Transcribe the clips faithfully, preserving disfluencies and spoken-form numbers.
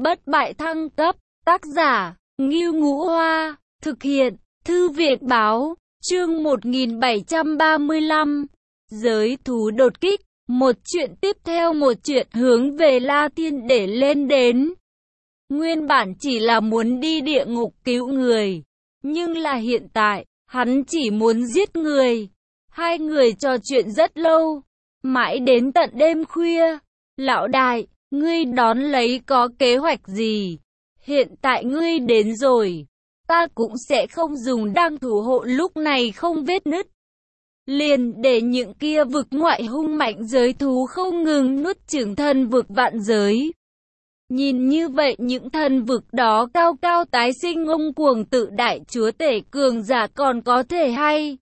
bất bại thăng cấp, tác giả, Ngưu Ngũ Hoa, thực hiện, Thư viện Báo, chương một nghìn bảy trăm ba mươi lăm, giới thú đột kích, một chuyện tiếp theo một chuyện hướng về La Thiên để lên đến. Nguyên bản chỉ là muốn đi địa ngục cứu người, nhưng là hiện tại, hắn chỉ muốn giết người. Hai người trò chuyện rất lâu, mãi đến tận đêm khuya. Lão đại, ngươi đón lấy có kế hoạch gì? Hiện tại ngươi đến rồi, ta cũng sẽ không dùng đăng thủ hộ lúc này không vết nứt. Liền để những kia vực ngoại hung mạnh giới thú không ngừng nuốt chửng thân vực vạn giới. Nhìn như vậy những thân vực đó cao cao tái sinh ngông cuồng tự đại chúa tể cường giả còn có thể hay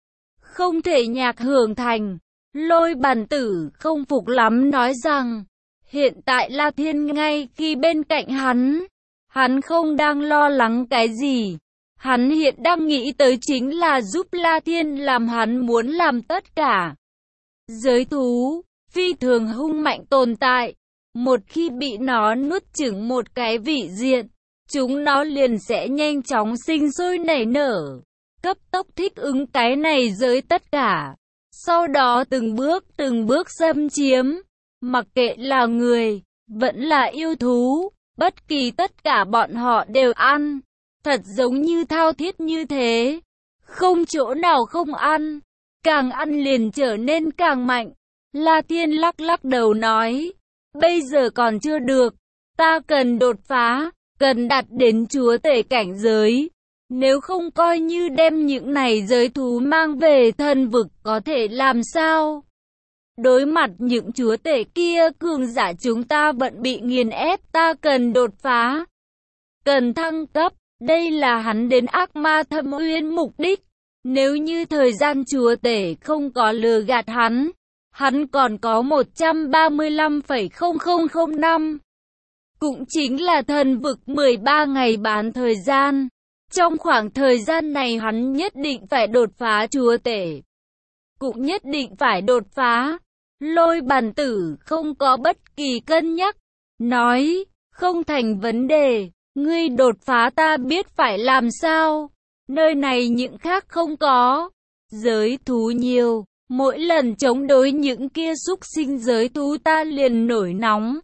không thể nhạc hưởng thành. Lôi Bàn Tử không phục lắm nói rằng, hiện tại La Thiên ngay khi bên cạnh hắn, hắn không đang lo lắng cái gì. Hắn hiện đang nghĩ tới chính là giúp La Thiên làm hắn muốn làm tất cả. Giới thú, phi thường hung mạnh tồn tại. Một khi bị nó nuốt chửng một cái vị diện, chúng nó liền sẽ nhanh chóng sinh sôi nảy nở, cấp tốc thích ứng cái này giới tất cả. Sau đó từng bước từng bước xâm chiếm, mặc kệ là người, vẫn là yêu thú, bất kỳ tất cả bọn họ đều ăn. Thật giống như thao thiết như thế, không chỗ nào không ăn, càng ăn liền trở nên càng mạnh. La Thiên lắc lắc đầu nói, bây giờ còn chưa được, ta cần đột phá, cần đạt đến chúa tể cảnh giới. Nếu không coi như đem những này giới thú mang về thân vực có thể làm sao? Đối mặt những chúa tể kia cường giả chúng ta vẫn bị nghiền ép, ta cần đột phá, cần thăng cấp. Đây là hắn đến ác ma thâm uyên mục đích. Nếu như thời gian chúa tể không có lừa gạt hắn, hắn còn có một trăm ba mươi lăm phẩy không không không năm. Cũng chính là thần vực mười ba ngày bán thời gian. Trong khoảng thời gian này hắn nhất định phải đột phá chúa tể. Cũng nhất định phải đột phá. Lôi Bàn Tử không có bất kỳ cân nhắc. Nói, không thành vấn đề. Ngươi đột phá ta biết phải làm sao. Nơi này những khác không có. Giới thú nhiều. Mỗi lần chống đối những kia súc sinh giới thú ta liền nổi nóng.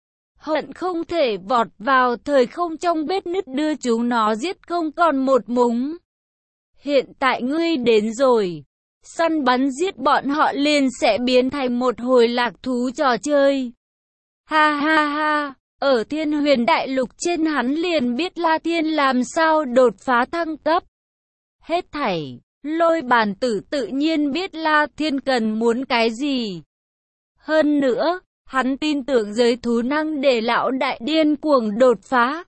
Hận không thể vọt vào thời không trong vết nứt đưa chúng nó giết không còn một mống. Hiện tại ngươi đến rồi. Săn bắn giết bọn họ liền sẽ biến thành một hồi lạc thú trò chơi. Ha ha ha. Ở Thiên Huyền Đại Lục trên hắn liền biết La Thiên làm sao đột phá thăng cấp. Hết thảy, Lôi Bàn Tử tự nhiên biết La Thiên cần muốn cái gì. Hơn nữa, hắn tin tưởng giới thú năng để lão đại điên cuồng đột phá.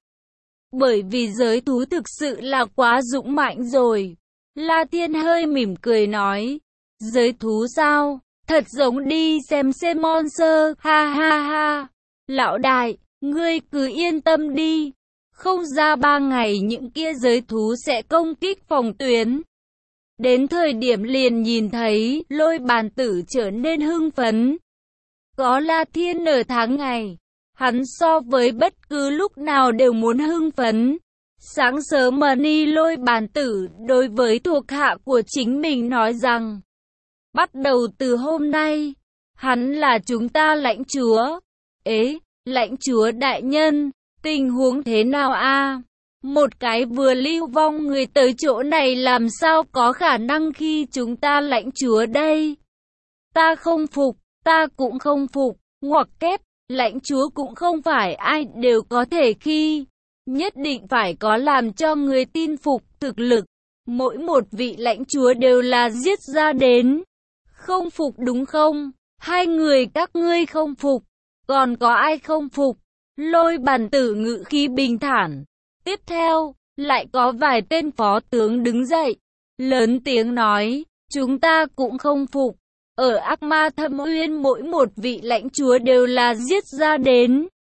Bởi vì giới thú thực sự là quá dũng mạnh rồi. La Thiên hơi mỉm cười nói, giới thú sao? Thật giống đi xem xem monster, ha ha ha. Lão đại, ngươi cứ yên tâm đi, không ra ba ngày những kia giới thú sẽ công kích phòng tuyến. Đến thời điểm liền nhìn thấy, Lôi Bàn Tử trở nên hưng phấn. Có La Thiên ở tháng ngày, hắn so với bất cứ lúc nào đều muốn hưng phấn. Sáng sớm mà ni Lôi Bàn Tử đối với thuộc hạ của chính mình nói rằng, bắt đầu từ hôm nay, hắn là chúng ta lãnh chúa. Ế! Lãnh chúa đại nhân, tình huống thế nào a? Một cái vừa lưu vong người tới chỗ này làm sao có khả năng khi chúng ta lãnh chúa đây? Ta không phục, ta cũng không phục, ngoặc kép, lãnh chúa cũng không phải ai đều có thể khi. Nhất định phải có làm cho người tin phục thực lực. Mỗi một vị lãnh chúa đều là giết ra đến. Không phục đúng không? Hai người các ngươi không phục. Còn có ai không phục? Lôi Bàn Tử ngữ khí bình thản. Tiếp theo, lại có vài tên phó tướng đứng dậy, lớn tiếng nói, chúng ta cũng không phục. Ở ác ma thâm uyên mỗi một vị lãnh chúa đều là giết ra đến.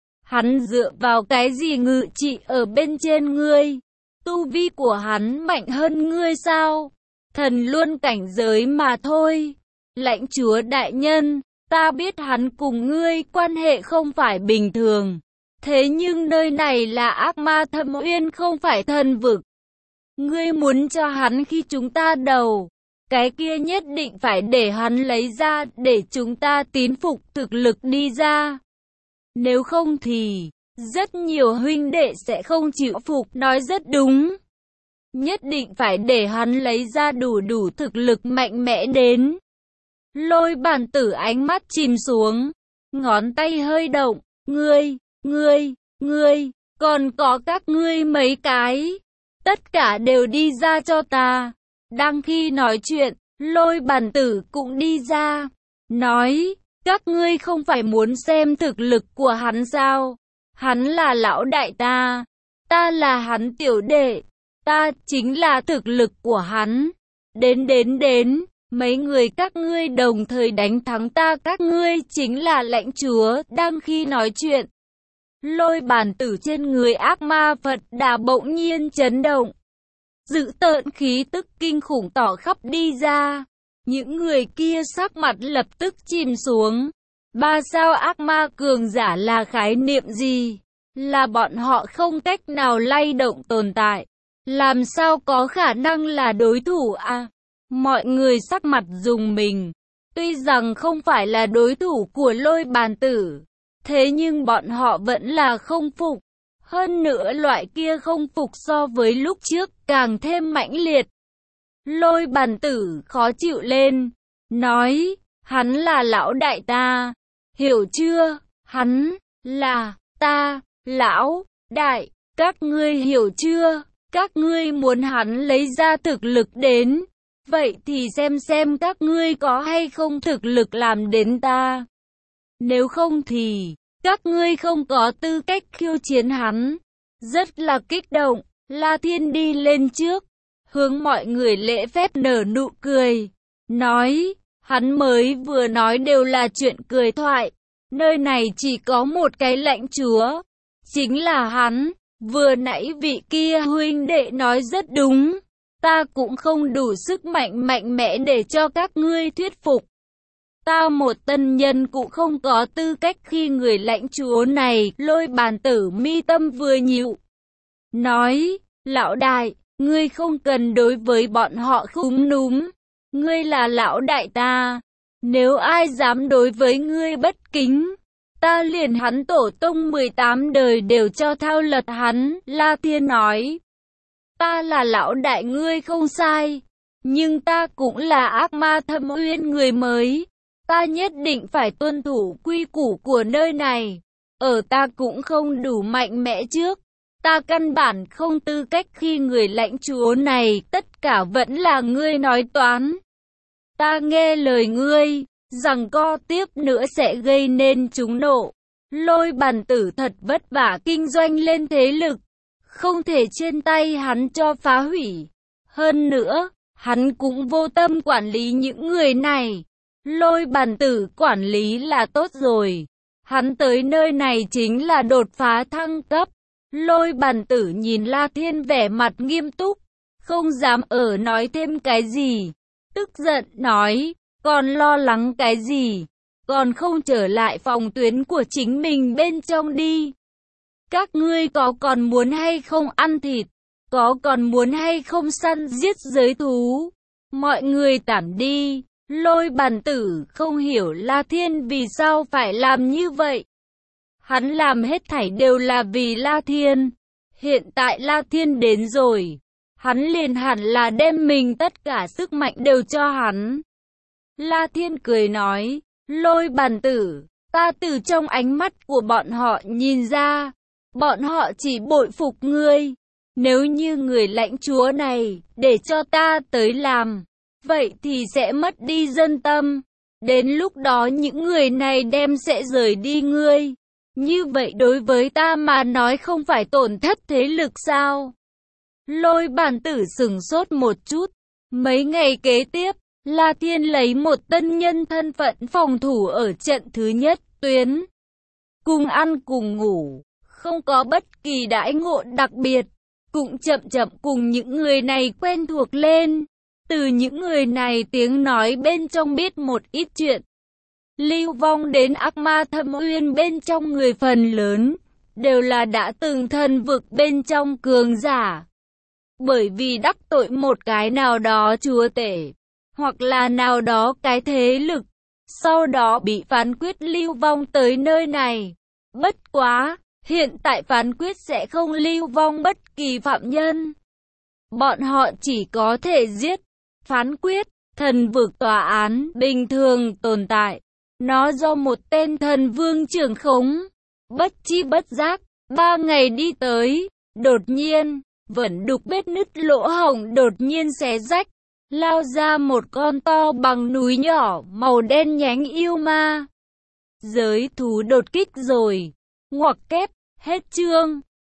Hắn dựa vào cái gì ngự trị ở bên trên ngươi? Tu vi của hắn mạnh hơn ngươi sao? Thần luôn cảnh giới mà thôi. Lãnh chúa đại nhân, ta biết hắn cùng ngươi quan hệ không phải bình thường. Thế nhưng nơi này là ác ma thâm uyên, không phải thần vực. Ngươi muốn cho hắn khi chúng ta đầu, cái kia nhất định phải để hắn lấy ra, để chúng ta tín phục thực lực đi ra. Nếu không thì, rất nhiều huynh đệ sẽ không chịu phục, nói rất đúng. Nhất định phải để hắn lấy ra đủ đủ thực lực mạnh mẽ đến. Lôi Bàn Tử ánh mắt chìm xuống, ngón tay hơi động, ngươi, ngươi, ngươi, còn có các ngươi mấy cái, tất cả đều đi ra cho ta. Đang khi nói chuyện, Lôi Bàn Tử cũng đi ra, nói, các ngươi không phải muốn xem thực lực của hắn sao? Hắn là lão đại ta, ta là hắn tiểu đệ, ta chính là thực lực của hắn. Đến đến đến, mấy người các ngươi đồng thời đánh thắng ta, các ngươi chính là lãnh chúa. Đang khi nói chuyện, Lôi Bàn Tử trên người ác ma Phật Đà bỗng nhiên chấn động. Dữ tợn khí tức kinh khủng tỏ khắp đi ra. Những người kia sắc mặt lập tức chìm xuống. Ba sao ác ma cường giả là khái niệm gì? Là bọn họ không cách nào lay động tồn tại. Làm sao có khả năng là đối thủ à? Mọi người sắc mặt rùng mình. Tuy rằng không phải là đối thủ của Lôi Bàn Tử, thế nhưng bọn họ vẫn là không phục. Hơn nữa loại kia không phục so với lúc trước càng thêm mãnh liệt. Lôi Bàn Tử khó chịu lên, nói, hắn là lão đại ta, hiểu chưa? Hắn là ta, lão đại, các ngươi hiểu chưa? Các ngươi muốn hắn lấy ra thực lực đến, vậy thì xem xem các ngươi có hay không thực lực làm đến ta. Nếu không thì, các ngươi không có tư cách khiêu chiến hắn. Rất là kích động, La Thiên đi lên trước, hướng mọi người lễ phép nở nụ cười, nói, hắn mới vừa nói đều là chuyện cười thoại, nơi này chỉ có một cái lãnh chúa, chính là hắn. Vừa nãy vị kia huynh đệ nói rất đúng, ta cũng không đủ sức mạnh mạnh mẽ để cho các ngươi thuyết phục. Ta một tân nhân cũng không có tư cách khi người lãnh chúa này. Lôi Bàn Tử mi tâm vừa nhịu, nói, lão đại, ngươi không cần đối với bọn họ khúm núm, ngươi là lão đại ta, nếu ai dám đối với ngươi bất kính, ta liền hắn tổ tông mười tám đời đều cho thao lật hắn. La Thiên nói, ta là lão đại ngươi không sai, nhưng ta cũng là ác ma thâm uyên người mới, ta nhất định phải tuân thủ quy củ của nơi này, ở ta cũng không đủ mạnh mẽ trước, ta căn bản không tư cách khi người lãnh chúa này, tất cả vẫn là ngươi nói toán. Ta nghe lời ngươi, rằng co tiếp nữa sẽ gây nên chúng nộ. Lôi Bàn Tử thật vất vả kinh doanh lên thế lực, không thể trên tay hắn cho phá hủy. Hơn nữa, hắn cũng vô tâm quản lý những người này. Lôi Bàn Tử quản lý là tốt rồi. Hắn tới nơi này chính là đột phá thăng cấp. Lôi Bàn Tử nhìn La Thiên vẻ mặt nghiêm túc, không dám ở nói thêm cái gì. Tức giận nói, còn lo lắng cái gì? Còn không trở lại phòng tuyến của chính mình bên trong đi. Các ngươi có còn muốn hay không ăn thịt? Có còn muốn hay không săn giết giới thú? Mọi người tản đi. Lôi Bàn Tử không hiểu La Thiên vì sao phải làm như vậy. Hắn làm hết thảy đều là vì La Thiên. Hiện tại La Thiên đến rồi, hắn liền hẳn là đem mình tất cả sức mạnh đều cho hắn. La Thiên cười nói, Lôi Bàn Tử, ta từ trong ánh mắt của bọn họ nhìn ra, bọn họ chỉ bội phục ngươi. Nếu như người lãnh chúa này để cho ta tới làm, vậy thì sẽ mất đi dân tâm. Đến lúc đó những người này đem sẽ rời đi ngươi. Như vậy đối với ta mà nói không phải tổn thất thế lực sao? Lôi Bàn Tử sửng sốt một chút. Mấy ngày kế tiếp, La Thiên lấy một tân nhân thân phận phòng thủ ở trận thứ nhất tuyến. Cùng ăn cùng ngủ, không có bất kỳ đãi ngộ đặc biệt. Cũng chậm chậm cùng những người này quen thuộc lên. Từ những người này tiếng nói bên trong biết một ít chuyện. Lưu vong đến ác ma thâm uyên bên trong người phần lớn, đều là đã từng thần vực bên trong cường giả. Bởi vì đắc tội một cái nào đó chúa tể, hoặc là nào đó cái thế lực, sau đó bị phán quyết lưu vong tới nơi này. Bất quá, hiện tại phán quyết sẽ không lưu vong bất kỳ phạm nhân. Bọn họ chỉ có thể giết. Phán quyết, thần vực tòa án bình thường tồn tại. Nó do một tên thần vương trưởng khống. Bất chi bất giác, ba ngày đi tới, đột nhiên, vẫn đục vết nứt lỗ hổng đột nhiên xé rách, lao ra một con to bằng núi nhỏ màu đen nhánh yêu ma. Giới thú đột kích rồi. Ngoặc kép, hết chương.